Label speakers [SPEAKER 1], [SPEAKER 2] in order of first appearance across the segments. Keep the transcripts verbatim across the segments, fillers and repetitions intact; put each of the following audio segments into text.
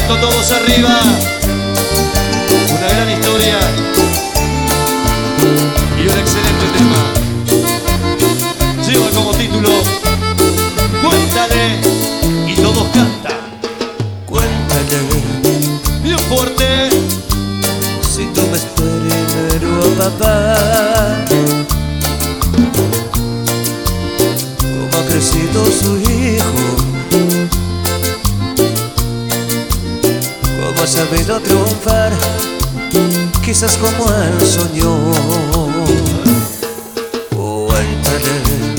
[SPEAKER 1] Esto todos arriba. Una gran historia y un excelente tema. Lleva como título Cuéntale, y todos cantan.
[SPEAKER 2] Cuéntale,
[SPEAKER 1] bien fuerte.
[SPEAKER 2] si tú ves primero a papá, cómo ha crecido su hijo, cómo ha sabido triunfar, quizás como él soñó. Cuéntale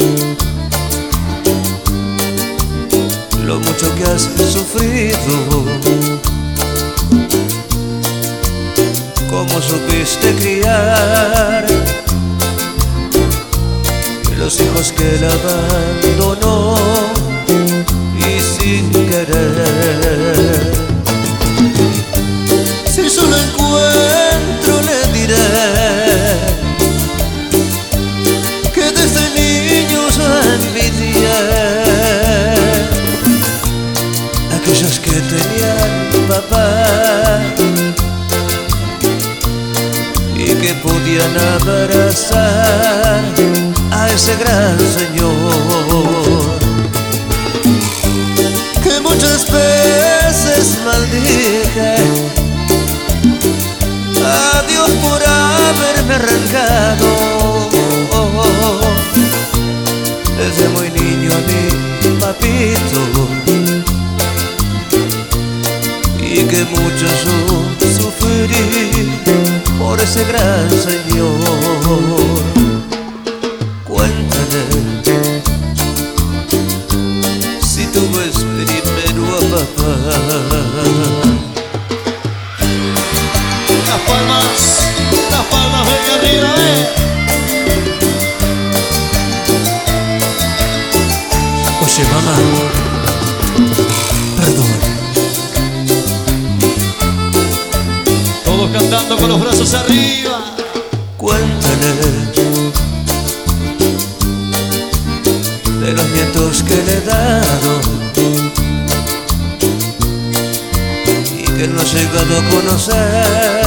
[SPEAKER 2] lo mucho que has sufrido, cómo supiste criar los hijos que él abandonó y sin querer. Si solo encuentro le diré que desde niños envidié aquellos que tenían papá y que podían abrazar a ese gran señor, que muchas veces maldije a Dios por haberme arrancado desde muy niño a mi papito, y que mucho su sufrí por ese gran señor. Cuéntale, si tú ves primero a papá.
[SPEAKER 1] Las palmas, las palmas de arriba, eh.
[SPEAKER 2] Oye, mamá, perdón.
[SPEAKER 1] Todos cantando con los brazos arriba.
[SPEAKER 2] Cuéntale de los nietos que le he dado y que no ha llegado a conocer,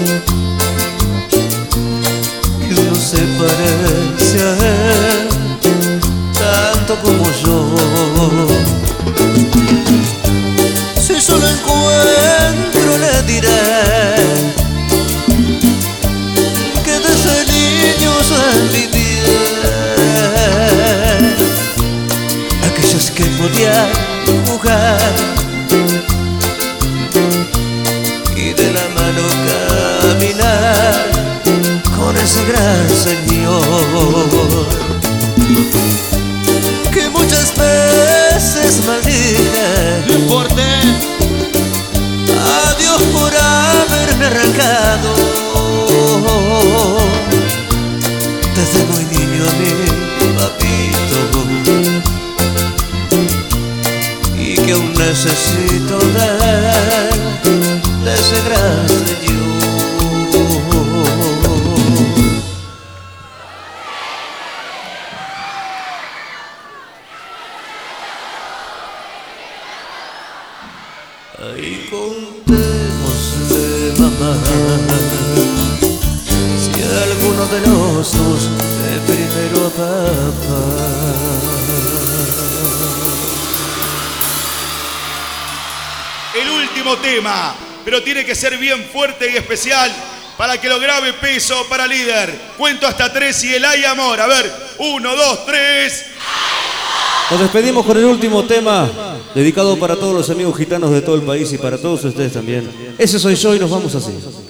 [SPEAKER 2] que uno se parece a él tanto como yo. Si solo encuentro le diré que desde niños envidié aquellos que podían jugar y de la mano caminar con ese gran señor, que muchas veces maldije
[SPEAKER 1] Bien fuerte.
[SPEAKER 2] a Dios por haberme arrancado desde muy niño a mi papito, y que aún necesito de él, de ese gran señor. Ay, contémosle, mamá, si alguno de los dos ve primero a papá.
[SPEAKER 3] El último tema, pero tiene que ser bien fuerte y especial para que lo grabe Peso para Líder. Cuento hasta tres y el hay amor. A ver, uno, dos, tres.
[SPEAKER 4] Nos despedimos con el último tema, dedicado para todos los amigos gitanos de todo el país y para todos ustedes también. Ese soy yo y nos vamos así.